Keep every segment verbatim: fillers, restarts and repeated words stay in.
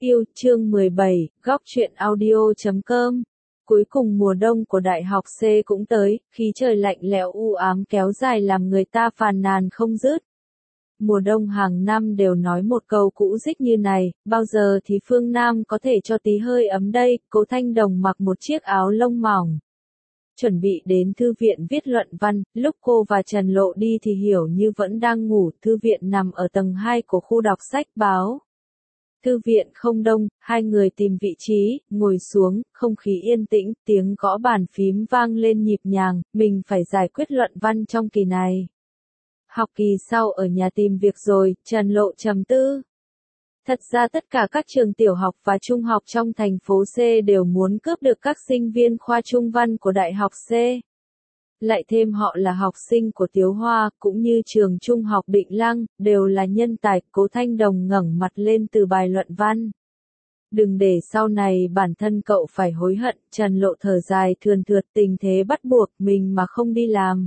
Yêu chương mười bảy, góc truyện audio chấm com. Cuối cùng mùa đông của Đại học C cũng tới, khí trời lạnh lẽo u ám kéo dài làm người ta phàn nàn không dứt. Mùa đông hàng năm đều nói một câu cũ dích như này, bao giờ thì phương Nam có thể cho tí hơi ấm đây, Cố Thanh Đồng mặc một chiếc áo lông mỏng. Chuẩn bị đến thư viện viết luận văn, lúc cô và Trần Lộ đi thì Hiểu Như vẫn đang ngủ, thư viện nằm ở tầng hai của khu đọc sách báo. Thư viện không đông, hai người tìm vị trí, ngồi xuống, không khí yên tĩnh, tiếng gõ bàn phím vang lên nhịp nhàng, mình phải giải quyết luận văn trong kỳ này. Học kỳ sau ở nhà tìm việc rồi, Trần Lộ trầm tư. Thật ra tất cả các trường tiểu học và trung học trong thành phố C đều muốn cướp được các sinh viên khoa trung văn của Đại học C. Lại thêm họ là học sinh của Tiếu Hoa, cũng như trường trung học Định Lăng, đều là nhân tài. Cố Thanh Đồng ngẩng mặt lên từ bài luận văn. Đừng để sau này bản thân cậu phải hối hận, Trần Lộ thở dài thườn thượt, tình thế bắt buộc mình mà không đi làm.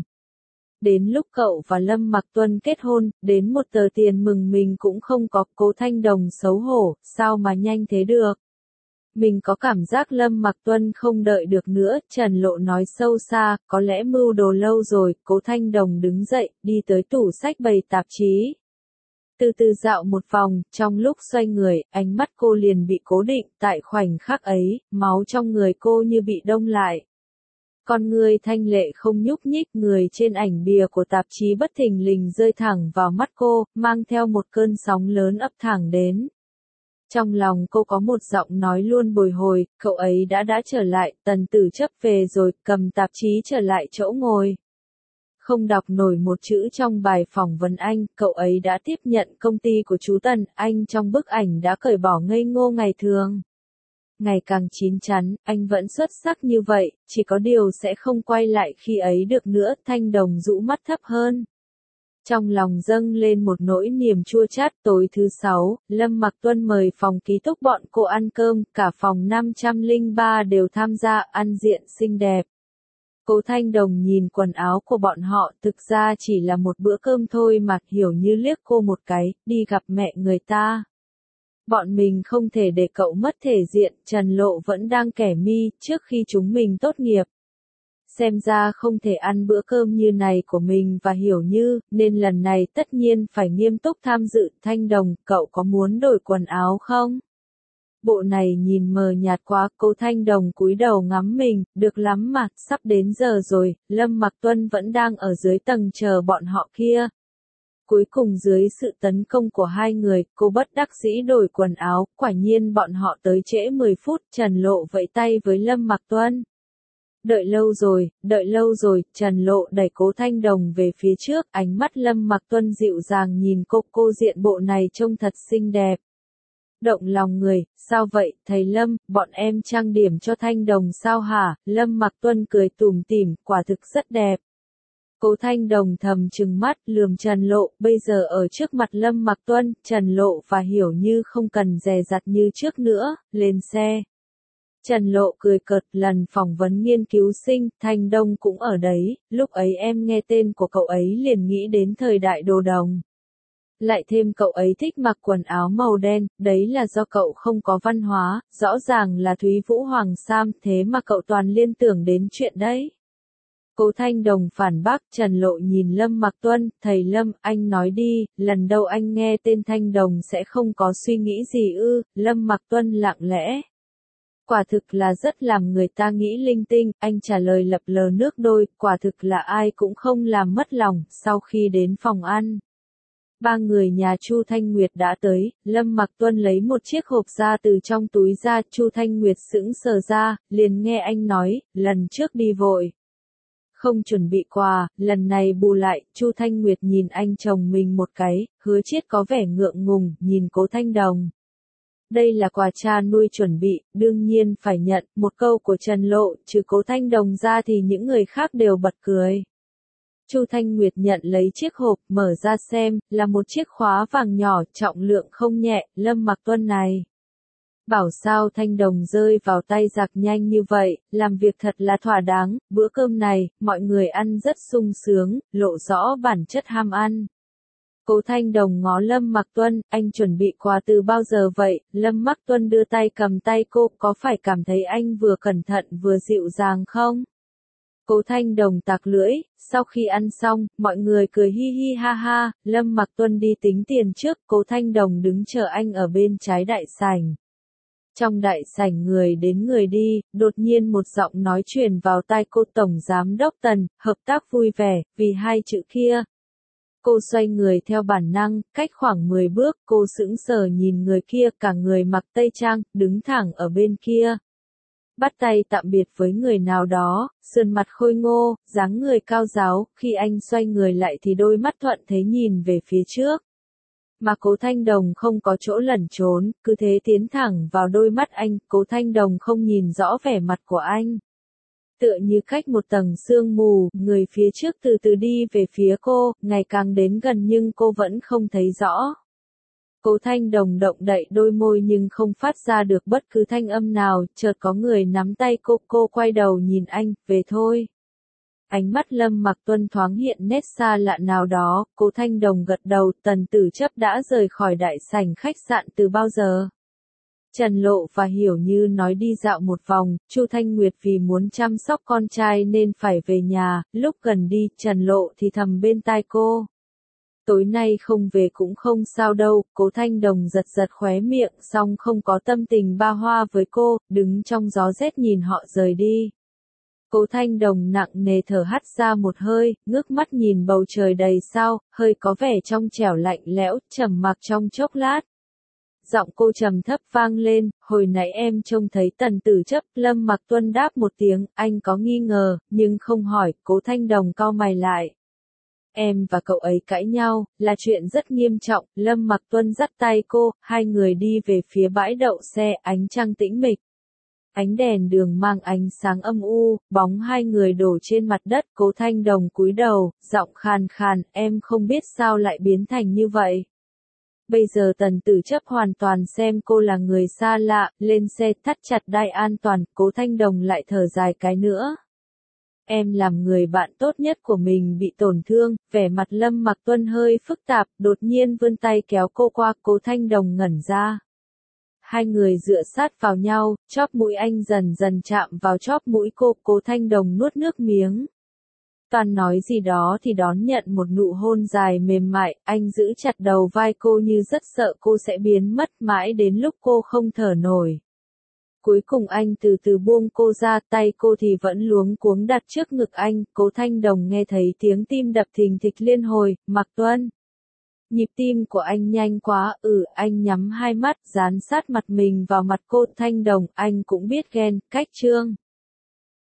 Đến lúc cậu và Lâm Mặc Tuân kết hôn, đến một tờ tiền mừng mình cũng không có. Cố Thanh Đồng xấu hổ, sao mà nhanh thế được. Mình có cảm giác Lâm Mặc Tuân không đợi được nữa, Trần Lộ nói sâu xa, có lẽ mưu đồ lâu rồi. Cố Thanh Đồng đứng dậy, đi tới tủ sách bày tạp chí. Từ từ dạo một vòng, trong lúc xoay người, ánh mắt cô liền bị cố định, tại khoảnh khắc ấy, máu trong người cô như bị đông lại. Con người thanh lệ không nhúc nhích, người trên ảnh bìa của tạp chí bất thình lình rơi thẳng vào mắt cô, mang theo một cơn sóng lớn ập thẳng đến. Trong lòng cô có một giọng nói luôn bồi hồi, cậu ấy đã đã trở lại, Tần Tử Chấp về rồi, cầm tạp chí trở lại chỗ ngồi. Không đọc nổi một chữ trong bài phỏng vấn anh, cậu ấy đã tiếp nhận công ty của chú Tần, anh trong bức ảnh đã cởi bỏ ngây ngô ngày thường. Ngày càng chín chắn, anh vẫn xuất sắc như vậy, chỉ có điều sẽ không quay lại khi ấy được nữa. Thanh Đồng rũ mắt thấp hơn. Trong lòng dâng lên một nỗi niềm chua chát. Tối thứ sáu, Lâm Mặc Tuân mời phòng ký túc bọn cô ăn cơm, cả phòng năm trăm lẻ ba đều tham gia, ăn diện xinh đẹp. Cố Thanh Đồng nhìn quần áo của bọn họ, thực ra chỉ là một bữa cơm thôi mà. Hiểu Như liếc cô một cái, đi gặp mẹ người ta. Bọn mình không thể để cậu mất thể diện, Trần Lộ vẫn đang kẻ mi, trước khi chúng mình tốt nghiệp. Xem ra không thể ăn bữa cơm như này của mình và Hiểu Như, nên lần này tất nhiên phải nghiêm túc tham dự. Thanh Đồng, cậu có muốn đổi quần áo không? Bộ này nhìn mờ nhạt quá. Cố Thanh Đồng cúi đầu ngắm mình, được lắm mà, sắp đến giờ rồi, Lâm Mặc Tuân vẫn đang ở dưới tầng chờ bọn họ kia. Cuối cùng dưới sự tấn công của hai người, cô bất đắc dĩ đổi quần áo, quả nhiên bọn họ tới trễ mười phút, Trần Lộ vẫy tay với Lâm Mặc Tuân. Đợi lâu rồi, đợi lâu rồi, Trần Lộ đẩy Cố Thanh Đồng về phía trước, ánh mắt Lâm Mặc Tuân dịu dàng nhìn cô, cô diện bộ này trông thật xinh đẹp. Động lòng người, sao vậy, thầy Lâm, bọn em trang điểm cho Thanh Đồng sao hả? Lâm Mặc Tuân cười tủm tỉm, quả thực rất đẹp. Cố Thanh Đồng thầm trừng mắt, lườm Trần Lộ, bây giờ ở trước mặt Lâm Mặc Tuân, Trần Lộ và Hiểu Như không cần dè dặt như trước nữa, lên xe. Trần Lộ cười cợt, lần phỏng vấn nghiên cứu sinh, Thanh Đông cũng ở đấy, lúc ấy em nghe tên của cậu ấy liền nghĩ đến thời đại đồ đồng. Lại thêm cậu ấy thích mặc quần áo màu đen, đấy là do cậu không có văn hóa, rõ ràng là Thúy Vũ Hoàng Sam, thế mà cậu toàn liên tưởng đến chuyện đấy. Cố Thanh Đồng phản bác. Trần Lộ nhìn Lâm Mặc Tuân, thầy Lâm, anh nói đi, lần đầu anh nghe tên Thanh Đồng sẽ không có suy nghĩ gì ư? Lâm Mặc Tuân lặng lẽ. Quả thực là rất làm người ta nghĩ linh tinh, anh trả lời lập lờ nước đôi, quả thực là ai cũng không làm mất lòng. Sau khi đến phòng ăn, ba người nhà Chu Thanh Nguyệt đã tới, Lâm Mặc Tuân lấy một chiếc hộp ra từ trong túi ra, Chu Thanh Nguyệt sững sờ ra, liền nghe anh nói, lần trước đi vội. Không chuẩn bị quà, lần này bù lại. Chu Thanh Nguyệt nhìn anh chồng mình một cái, Hứa Chiết có vẻ ngượng ngùng, nhìn Cố Thanh Đồng. Đây là quà cha nuôi chuẩn bị, đương nhiên phải nhận. Một câu của Trần Lộ, trừ Cố Thanh Đồng ra thì những người khác đều bật cười. Chu Thanh Nguyệt nhận lấy chiếc hộp, mở ra xem, là một chiếc khóa vàng nhỏ, trọng lượng không nhẹ. Lâm Mặc Tuân này. Bảo sao Thanh Đồng rơi vào tay giặc nhanh như vậy, làm việc thật là thỏa đáng. Bữa cơm này, mọi người ăn rất sung sướng, lộ rõ bản chất ham ăn. Cố Thanh Đồng ngó Lâm Mặc Tuân, anh chuẩn bị quà từ bao giờ vậy? Lâm Mặc Tuân đưa tay cầm tay cô, có phải cảm thấy anh vừa cẩn thận vừa dịu dàng không? Cố Thanh Đồng tặc lưỡi, sau khi ăn xong, mọi người cười hi hi ha ha, Lâm Mặc Tuân đi tính tiền trước, Cố Thanh Đồng đứng chờ anh ở bên trái đại sảnh. Trong đại sảnh người đến người đi, đột nhiên một giọng nói truyền vào tai cô: Tổng Giám đốc Tần, hợp tác vui vẻ, vì hai chữ kia. Cô xoay người theo bản năng, cách khoảng mười bước, cô sững sờ nhìn người kia, cả người mặc tây trang, đứng thẳng ở bên kia. Bắt tay tạm biệt với người nào đó, sườn mặt khôi ngô, dáng người cao ráo, khi anh xoay người lại thì đôi mắt thuận thế nhìn về phía trước. Mà Cố Thanh Đồng không có chỗ lẩn trốn, cứ thế tiến thẳng vào đôi mắt anh, Cố Thanh Đồng không nhìn rõ vẻ mặt của anh. Tựa như cách một tầng sương mù, người phía trước từ từ đi về phía cô, ngày càng đến gần nhưng cô vẫn không thấy rõ. Cố Thanh Đồng động đậy đôi môi nhưng không phát ra được bất cứ thanh âm nào, chợt có người nắm tay cô, cô quay đầu nhìn anh, về thôi. Ánh mắt Lâm Mặc Tuân thoáng hiện nét xa lạ nào đó, Cố Thanh Đồng gật đầu, Tần Tử Chấp đã rời khỏi đại sảnh khách sạn từ bao giờ? Trần Lộ và Hiểu Như nói đi dạo một vòng, Chu Thanh Nguyệt vì muốn chăm sóc con trai nên phải về nhà, lúc gần đi, Trần Lộ thì thầm bên tai cô. Tối nay không về cũng không sao đâu, Cố Thanh Đồng giật giật khóe miệng, song không có tâm tình ba hoa với cô, đứng trong gió rét nhìn họ rời đi. Cố Thanh Đồng nặng nề thở hắt ra một hơi, ngước mắt nhìn bầu trời đầy sao, hơi có vẻ trong trẻo lạnh lẽo, trầm mặc trong chốc lát. Giọng cô trầm thấp vang lên, hồi nãy em trông thấy Tần Tử Chấp. Lâm Mặc Tuân đáp một tiếng, anh có nghi ngờ, nhưng không hỏi. Cố Thanh Đồng cau mày lại. Em và cậu ấy cãi nhau, là chuyện rất nghiêm trọng. Lâm Mặc Tuân dắt tay cô, hai người đi về phía bãi đậu xe, ánh trăng tĩnh mịch. Ánh đèn đường mang ánh sáng âm u, bóng hai người đổ trên mặt đất. Cố Thanh Đồng cúi đầu, giọng khàn khàn, em không biết sao lại biến thành như vậy. Bây giờ Tần Tử Chấp hoàn toàn xem cô là người xa lạ, lên xe thắt chặt đai an toàn, Cố Thanh Đồng lại thở dài cái nữa. Em làm người bạn tốt nhất của mình bị tổn thương, vẻ mặt Lâm Mặc Tuân hơi phức tạp, đột nhiên vươn tay kéo cô qua, Cố Thanh Đồng ngẩn ra. Hai người dựa sát vào nhau, chóp mũi anh dần dần chạm vào chóp mũi cô, Cố Thanh Đồng nuốt nước miếng. Toàn nói gì đó thì đón nhận một nụ hôn dài mềm mại, anh giữ chặt đầu vai cô như rất sợ cô sẽ biến mất mãi đến lúc cô không thở nổi. Cuối cùng anh từ từ buông cô ra, tay cô thì vẫn luống cuống đặt trước ngực anh. Cố Thanh Đồng nghe thấy tiếng tim đập thình thịch liên hồi, Mặc Tuân. Nhịp tim của anh nhanh quá, ừ, anh nhắm hai mắt, dán sát mặt mình vào mặt cô. Thanh Đồng, anh cũng biết ghen, cách trương.